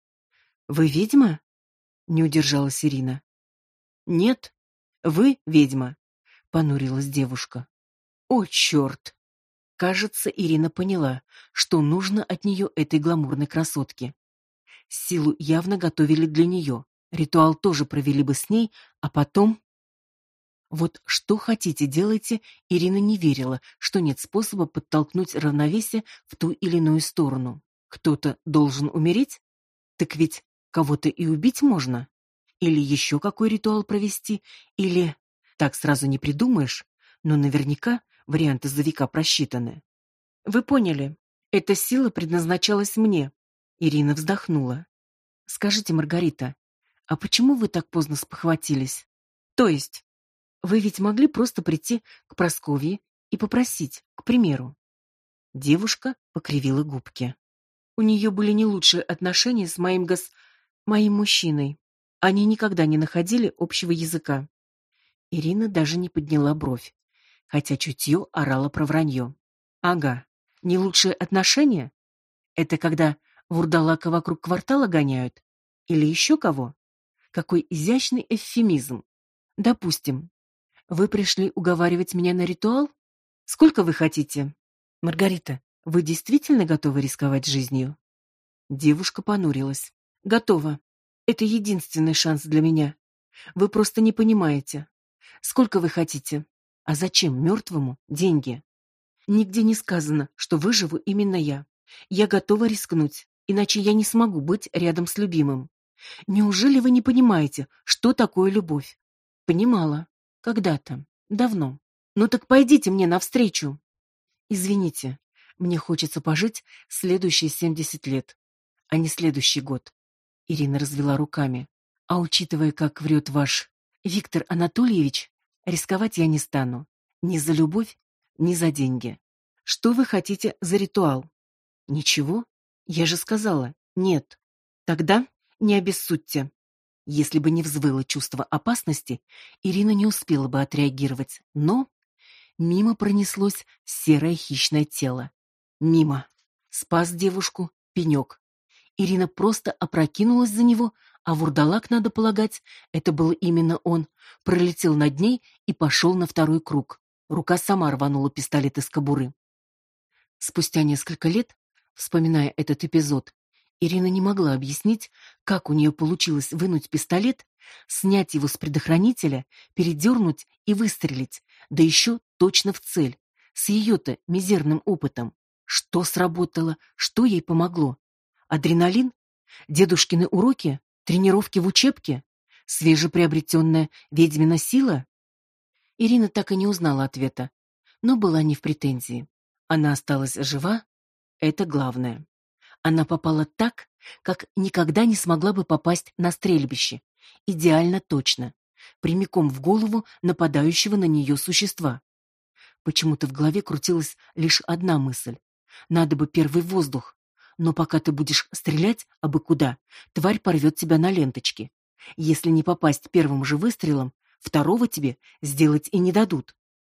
Speaker 1: «Вы ведьма?» — не удержалась Ирина. «Нет, вы ведьма», — понурилась девушка. «О, черт!» Кажется, Ирина поняла, что нужно от нее этой гламурной красотке. Силу явно готовили для нее. Ритуал тоже провели бы с ней, а потом... Вот что хотите делайте, Ирина не верила, что нет способа подтолкнуть равновесие в ту или иную сторону. Кто-то должен умереть? Так ведь кого-то и убить можно. Или еще какой ритуал провести, или... Так сразу не придумаешь, но наверняка варианты за века просчитаны. Вы поняли, эта сила предназначалась мне. Ирина вздохнула. Скажите, Маргарита, а почему вы так поздно спохватились? То есть, вы ведь могли просто прийти к Прасковье и попросить, к примеру. Девушка покривила губки. У нее были не лучшие отношения с моим мужчиной. Они никогда не находили общего языка. Ирина даже не подняла бровь, хотя чутье орало про вранье. Ага, не лучшие отношения? Это когда вурдалака вокруг квартала гоняют? Или еще кого? Какой изящный эвфемизм. Допустим, вы пришли уговаривать меня на ритуал? Сколько вы хотите? Маргарита, вы действительно готовы рисковать жизнью? Девушка понурилась. Готова. Это единственный шанс для меня. Вы просто не понимаете. Сколько вы хотите? А зачем мертвому деньги? Нигде не сказано, что выживу именно я. Я готова рискнуть, иначе я не смогу быть рядом с любимым. Неужели вы не понимаете, что такое любовь? Понимала. Когда-то. Давно. Ну так пойдите мне навстречу. Извините, мне хочется пожить следующие 70 лет, а не следующий год. Ирина развела руками. А учитывая, как врет ваш Виктор Анатольевич, рисковать я не стану. Ни за любовь, ни за деньги. Что вы хотите за ритуал? Ничего? Я же сказала, нет. Тогда не обессудьте. Если бы не взвыло чувство опасности, Ирина не успела бы отреагировать, но мимо пронеслось серое хищное тело. Мимо. Спас девушку пенек. Ирина просто опрокинулась за него, а вурдалак, надо полагать, это был именно он, пролетел над ней и пошел на второй круг. Рука сама рванула пистолет из кобуры. Спустя несколько лет, вспоминая этот эпизод, Ирина не могла объяснить, как у нее получилось вынуть пистолет, снять его с предохранителя, передернуть и выстрелить, да еще точно в цель, с ее-то мизерным опытом. Что сработало, что ей помогло? Адреналин? Дедушкины уроки? Тренировки в учебке? Свежеприобретенная ведьмина сила? Ирина так и не узнала ответа, но была не в претензии. Она осталась жива, это главное. Она попала так, как никогда не смогла бы попасть на стрельбище. Идеально точно. Прямиком в голову нападающего на нее существа. Почему-то в голове крутилась лишь одна мысль. Надо бы первый воздух. Но пока ты будешь стрелять абы куда, тварь порвет тебя на ленточки. Если не попасть первым же выстрелом, второго тебе сделать и не дадут.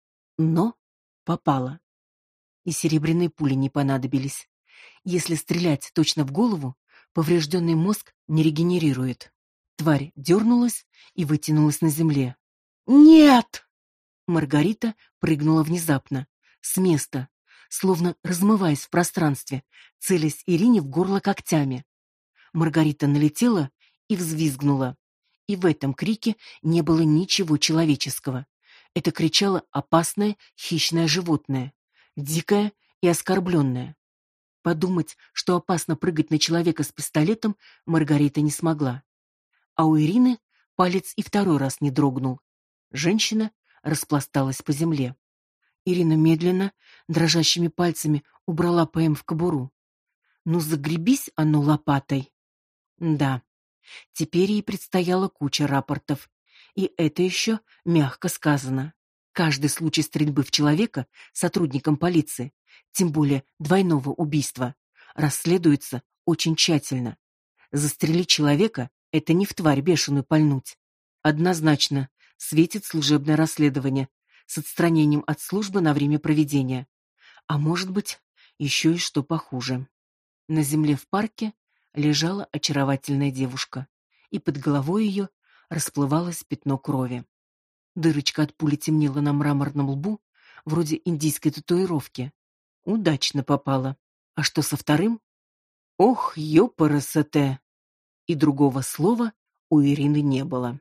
Speaker 1: Но попала. И серебряные пули не понадобились. Если стрелять точно в голову, поврежденный мозг не регенерирует. Тварь дернулась и вытянулась на земле. «Нет!» Маргарита прыгнула внезапно, с места, словно размываясь в пространстве, целясь Ирине в горло когтями. Маргарита налетела и взвизгнула. И в этом крике не было ничего человеческого. Это кричало опасное хищное животное, дикое и оскорбленное. Подумать, что опасно прыгать на человека с пистолетом, Маргарита не смогла. А у Ирины палец и второй раз не дрогнул. Женщина распласталась по земле. Ирина медленно, дрожащими пальцами убрала ПМ в кобуру. Ну, загребись оно лопатой. Да, теперь ей предстояла куча рапортов. И это еще мягко сказано. Каждый случай стрельбы в человека сотрудником полиции, тем более двойного убийства, расследуется очень тщательно. Застрелить человека — это не в тварь бешеную пальнуть. Однозначно светит служебное расследование с отстранением от службы на время проведения. А может быть, еще и что похуже. На земле в парке лежала очаровательная девушка, и под головой ее расплывалось пятно крови. Дырочка от пули темнела на мраморном лбу, вроде индийской татуировки. Удачно попала. А что со вторым? Ох, ёпарасоте! И другого слова у Ирины не было.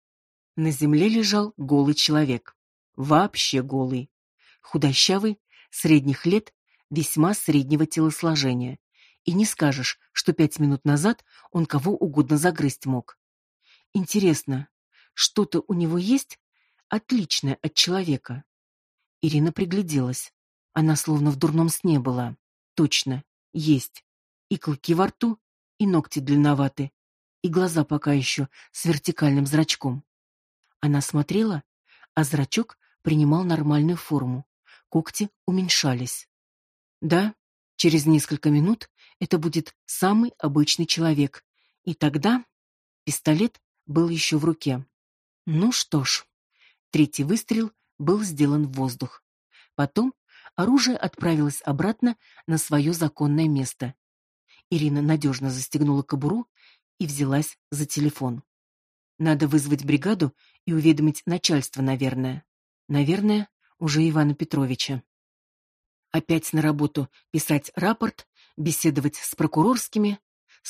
Speaker 1: На земле лежал голый человек. Вообще голый. Худощавый, средних лет, весьма среднего телосложения. И не скажешь, что 5 минут назад он кого угодно загрызть мог. Интересно, что-то у него есть отличное от человека? Ирина пригляделась. Она словно в дурном сне была. Точно, есть. И клыки во рту, и ногти длинноваты, и глаза пока еще с вертикальным зрачком. Она смотрела, а зрачок принимал нормальную форму. Когти уменьшались. Да, через несколько минут это будет самый обычный человек. И тогда пистолет был еще в руке. Ну что ж, третий выстрел был сделан в воздух. Потом оружие отправилось обратно на свое законное место. Ирина надежно застегнула кобуру и взялась за телефон. Надо вызвать бригаду и уведомить начальство, наверное. Наверное, уже Ивана Петровича. Опять на работу писать рапорт, беседовать с прокурорскими,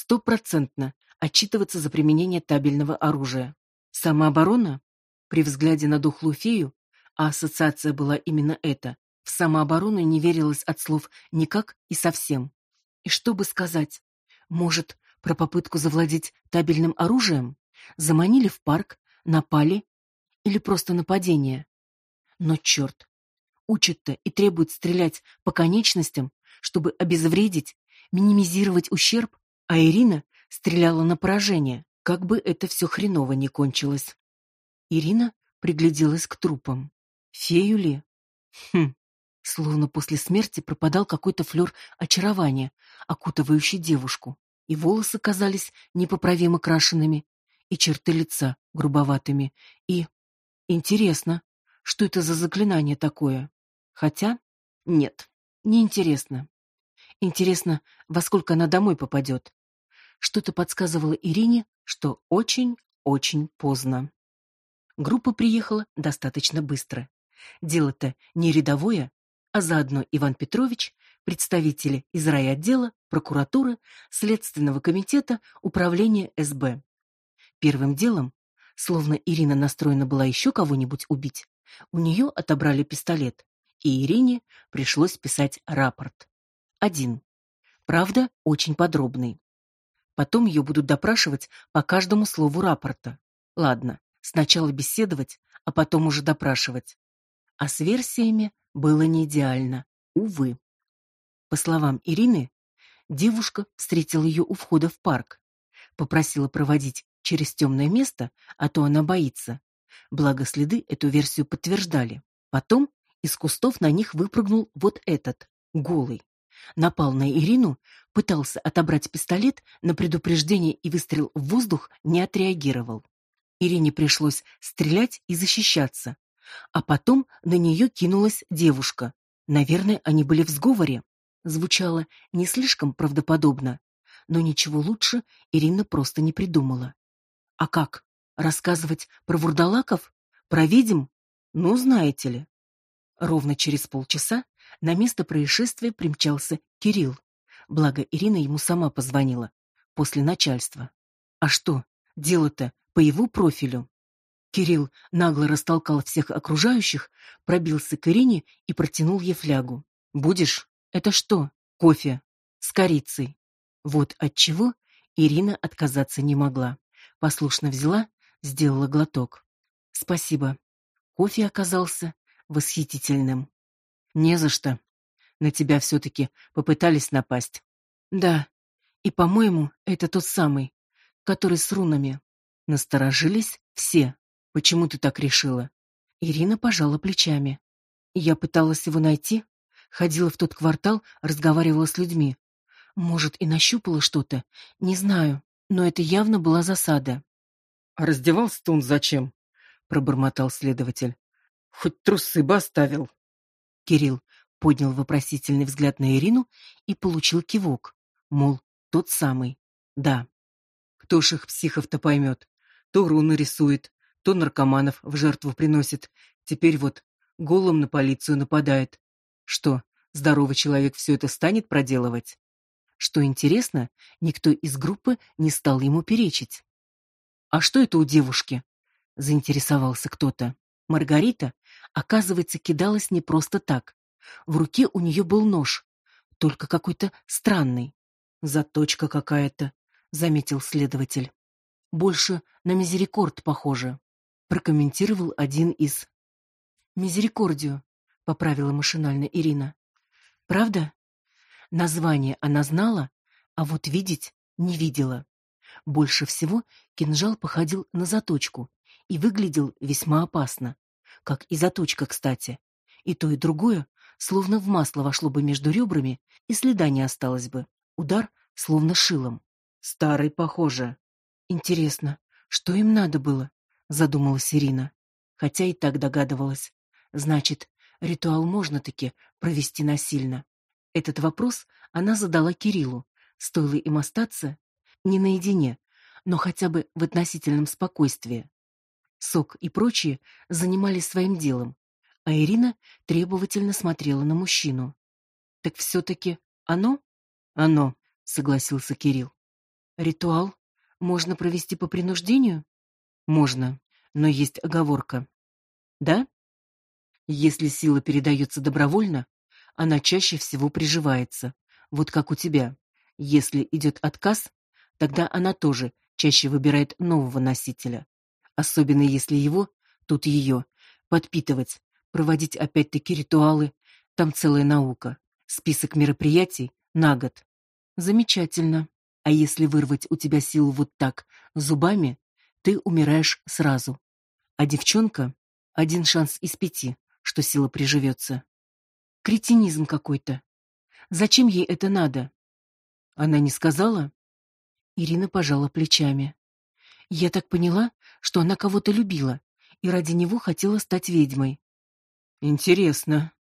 Speaker 1: 100% отчитываться за применение табельного оружия. Самооборона? При взгляде на дохлую фею, а ассоциация была именно эта, в самооборону не верилось от слов никак и совсем. И что бы сказать? Может, про попытку завладеть табельным оружием? Заманили в парк, напали или просто нападение? Но черт, учат-то и требуют стрелять по конечностям, чтобы обезвредить, минимизировать ущерб, а Ирина стреляла на поражение, как бы это все хреново не кончилось. Ирина пригляделась к трупам. Фею ли? Словно после смерти пропадал какой-то флёр очарования, окутывающий девушку, и волосы казались непоправимо крашенными, и черты лица грубоватыми, и... Интересно, что это за заклинание такое? Хотя... Нет, не интересно. Интересно, во сколько она домой попадет. Что-то подсказывало Ирине, что очень поздно. Группа приехала достаточно быстро. Дело-то не рядовое, а заодно Иван Петрович, представители из райотдела, прокуратуры, Следственного комитета, управления СБ. Первым делом, словно Ирина настроена была еще кого-нибудь убить, у нее отобрали пистолет, и Ирине пришлось писать рапорт. Один. Правда, очень подробный. Потом ее будут допрашивать по каждому слову рапорта. Ладно, сначала беседовать, а потом уже допрашивать. А с версиями было не идеально, увы. По словам Ирины, девушка встретила ее у входа в парк, попросила проводить через темное место, а то она боится. Благо следы эту версию подтверждали. Потом из кустов на них выпрыгнул вот этот, голый. Напал на Ирину, пытался отобрать пистолет, на предупреждение и выстрел в воздух не отреагировал. Ирине пришлось стрелять и защищаться. А потом на нее кинулась девушка. Наверное, они были в сговоре. Звучало не слишком правдоподобно, но ничего лучше Ирина просто не придумала. А как? Рассказывать про вурдалаков? Про ведьм? Ну, знаете ли. Ровно через полчаса на место происшествия примчался Кирилл. Благо Ирина ему сама позвонила. После начальства. А что, дело-то по его профилю. Кирилл нагло растолкал всех окружающих, пробился к Ирине и протянул ей флягу. «Будешь? Это что? Кофе. С корицей». Вот отчего Ирина отказаться не могла. Послушно взяла, сделала глоток. «Спасибо». Кофе оказался восхитительным. Не за что. На тебя все-таки попытались напасть. Да, и, по-моему, это тот самый, который с рунами. Насторожились все. Почему ты так решила? Ирина пожала плечами. Я пыталась его найти, ходила в тот квартал, разговаривала с людьми. Может, и нащупала что-то, не знаю, но это явно была засада.
Speaker 2: А раздевался-то он зачем? Пробормотал следователь. Хоть трусы бы оставил.
Speaker 1: Кирилл поднял вопросительный взгляд на Ирину и получил кивок, мол, тот самый. Да.
Speaker 2: Кто ж их психов-то поймет? То руны рисует, то наркоманов в жертву приносит. Теперь вот голым на полицию нападает. Что, здоровый человек все это станет проделывать?
Speaker 1: Что интересно, никто из группы не стал ему перечить. «А что это у девушки?» — заинтересовался кто-то. Маргарита, оказывается, кидалась не просто так. В руке у нее был нож, только какой-то странный. «Заточка какая-то», — заметил следователь. «Больше на мизерикорд похоже», — прокомментировал один из... «Мизерикордию», — поправила машинально Ирина. «Правда?» Название она знала, а вот видеть не видела. Больше всего кинжал походил на заточку и выглядел весьма опасно. Как и заточка, кстати. И то, и другое словно в масло вошло бы между ребрами, и следа не осталось бы. Удар словно шилом.
Speaker 2: Старый, похоже.
Speaker 1: Интересно, что им надо было? Задумалась Ирина. Хотя и так догадывалась. Значит, ритуал можно-таки провести насильно. Этот вопрос она задала Кириллу. Стоило им остаться не наедине, но хотя бы в относительном спокойствии. Сок и прочие занимались своим делом, а Ирина требовательно смотрела на мужчину. «Так все-таки оно?» «Оно», — согласился Кирилл. «Ритуал можно провести по принуждению?» «Можно, но есть оговорка». «Да?» «Если сила передается добровольно, она чаще всего приживается, вот как у тебя. Если идет отказ, тогда она тоже чаще выбирает нового носителя. Особенно если его, тут ее, подпитывать, проводить опять-таки ритуалы, там целая наука. Список мероприятий на год. Замечательно. А если вырвать у тебя силу вот так, зубами, ты умираешь сразу. А девчонка — 1 шанс из 5, что сила приживется. Кретинизм какой-то. Зачем ей это надо? Она не сказала? Ирина пожала плечами. Я так поняла, что она кого-то любила и ради него хотела стать ведьмой.
Speaker 2: Интересно.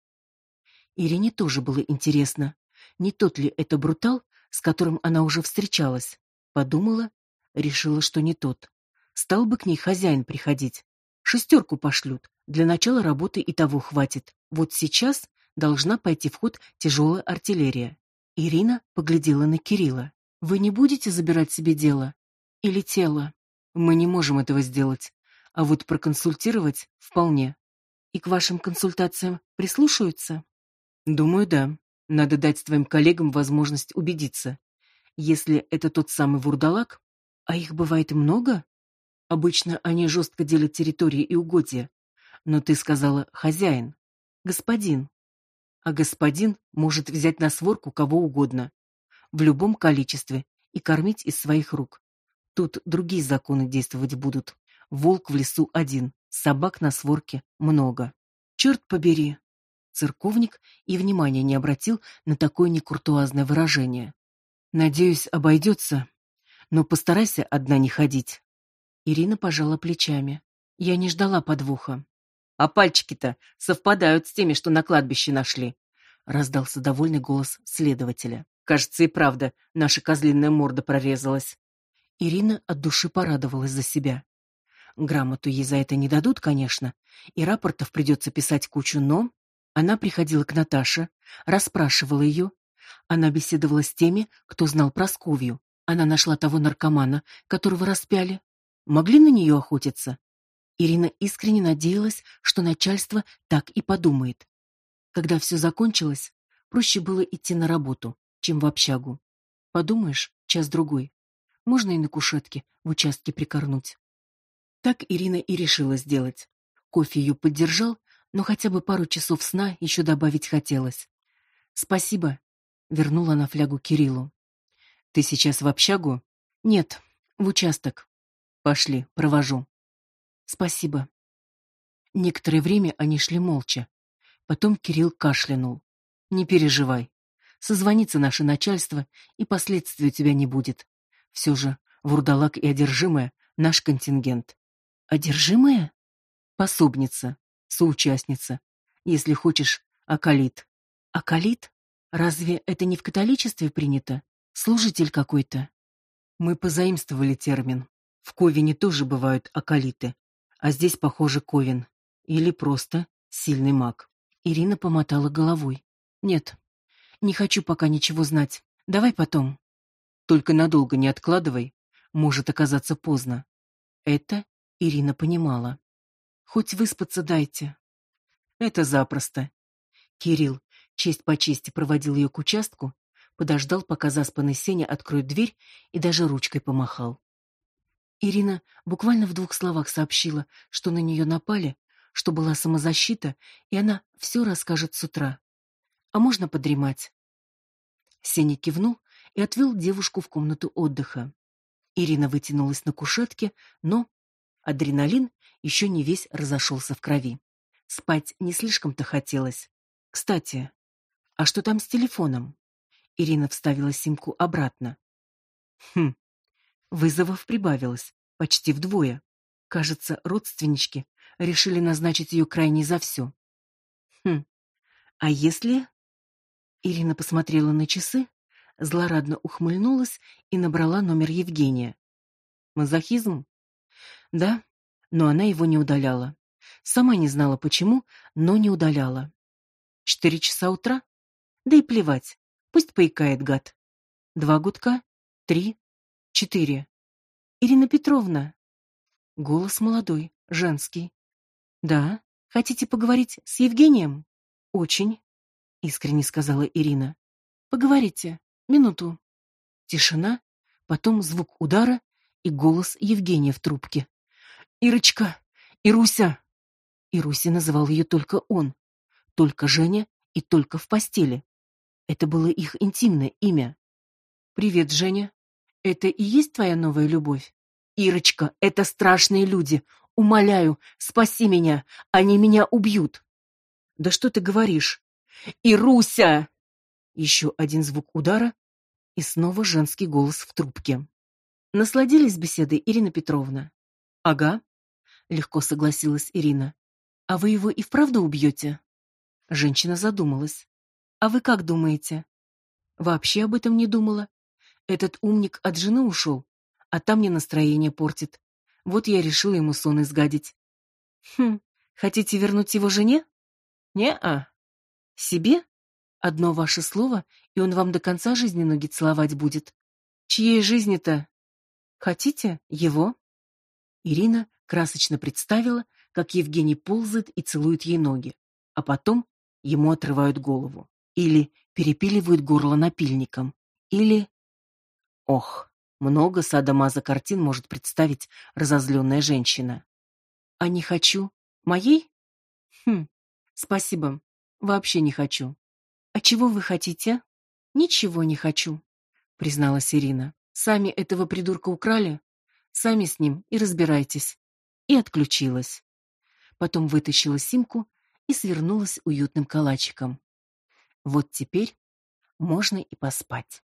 Speaker 1: Ирине тоже было интересно, не тот ли это брутал, с которым она уже встречалась. Подумала, решила, что не тот. Стал бы к ней хозяин приходить. 6 пошлют, для начала работы и того хватит. Вот сейчас должна пойти в ход тяжелая артиллерия. Ирина поглядела на Кирилла. «Вы не будете забирать себе дело? Или тело?» «Мы не можем этого сделать, а вот проконсультировать вполне. И к вашим консультациям прислушаются?» «Думаю, да. Надо дать твоим коллегам возможность убедиться. Если это тот самый вурдалак, а их бывает много? Обычно они жестко делят территории и угодья. Но ты сказала «хозяин», «господин». А господин может взять на сворку кого угодно, в любом количестве, и кормить из своих рук. Тут другие законы действовать будут. Волк в лесу один, собак на сворке много. Черт побери. Церковник и внимания не обратил на такое некуртуазное выражение. Надеюсь, обойдется, но постарайся одна не ходить. Ирина пожала плечами. Я не ждала подвоха. А пальчики-то совпадают с теми, что на кладбище нашли. Раздался довольный голос следователя. Кажется, и правда, наша козлиная морда прорезалась. Ирина от души порадовалась за себя. Грамоту ей за это не дадут, конечно, и рапортов придется писать кучу, но... Она приходила к Наташе, расспрашивала ее. Она беседовала с теми, кто знал Прасковью. Она нашла того наркомана, которого распяли. Могли на нее охотиться? Ирина искренне надеялась, что начальство так и подумает. Когда все закончилось, проще было идти на работу, чем в общагу. Подумаешь, час-другой. Можно и на кушетке в участке прикорнуть. Так Ирина и решила сделать. Кофе ее поддержал, но хотя бы пару часов сна еще добавить хотелось. Спасибо, вернула она флягу Кириллу.
Speaker 2: Ты сейчас в общагу?
Speaker 1: Нет, в участок.
Speaker 2: Пошли, провожу.
Speaker 1: Спасибо. Некоторое время они шли молча. Потом Кирилл кашлянул. Не переживай. Созвонится наше начальство, и последствий у тебя не будет. Все же вурдалак и одержимая — наш контингент. Одержимая? Пособница, соучастница. Если хочешь, аколит. Аколит? Разве это не в католичестве принято? Служитель какой-то.
Speaker 2: Мы позаимствовали термин. В Ковине тоже бывают аколиты, а здесь, похоже, Ковен. Или просто сильный маг.
Speaker 1: Ирина помотала головой. Нет, не хочу пока ничего знать. Давай потом.
Speaker 2: Только надолго не откладывай, может оказаться поздно.
Speaker 1: Это Ирина понимала. Хоть выспаться дайте.
Speaker 2: Это запросто.
Speaker 1: Кирилл честь по чести проводил ее к участку, подождал, пока заспанный Сеня откроет дверь, и даже ручкой помахал. Ирина буквально в 2 словах сообщила, что на нее напали, что была самозащита, и она все расскажет с утра. А можно подремать? Сеня кивнул и отвел девушку в комнату отдыха. Ирина вытянулась на кушетке, но адреналин еще не весь разошелся в крови. Спать не слишком-то хотелось. Кстати, а что там с телефоном? Ирина вставила симку обратно. Вызовов прибавилось, почти вдвое. Кажется, родственнички решили назначить ее крайней за все. А если... Ирина посмотрела на часы, злорадно ухмыльнулась и набрала номер Евгения. Мазохизм? Да, но она его не удаляла. Сама не знала почему, но не удаляла. 4 часа утра? Да и плевать, пусть поикает гад. 2 гудка, 3, 4. Ирина Петровна. Голос молодой, женский. Да, хотите поговорить с Евгением? Очень, искренне сказала Ирина. Поговорите, минуту. Тишина, потом звук удара и голос Евгения в трубке. Ирочка, Ируся. Ирусей называл ее только он, только Женя и только в постели. Это было их интимное имя. Привет, Женя. Это и есть твоя новая любовь? Ирочка, это страшные люди. Умоляю, спаси меня, они меня убьют. Да что ты говоришь? Ируся! Еще один звук удара и снова женский голос в трубке. Насладились беседой, Ирина Петровна? Ага, легко согласилась Ирина. А вы его и вправду убьете? Женщина задумалась. А вы как думаете? Вообще об этом не думала. Этот умник от жены ушел, а там мне настроение портит. Вот я решила ему сон изгадить. Хотите вернуть его жене? Не-а. Себе? Одно ваше слово, и он вам до конца жизни ноги целовать будет. Чьей жизни-то? Хотите его? Ирина красочно представила, как Евгений ползает и целует ей ноги, а потом ему отрывают голову. Или перепиливают горло напильником. Или... Ох, много садомазо картин может представить разозленная женщина. А не хочу. Моей? Спасибо. Вообще не хочу. А чего вы хотите? Ничего не хочу, призналась Ирина. Сами этого придурка украли, сами с ним и разбирайтесь. И отключилась. Потом вытащила симку и свернулась уютным калачиком. Вот теперь можно и поспать.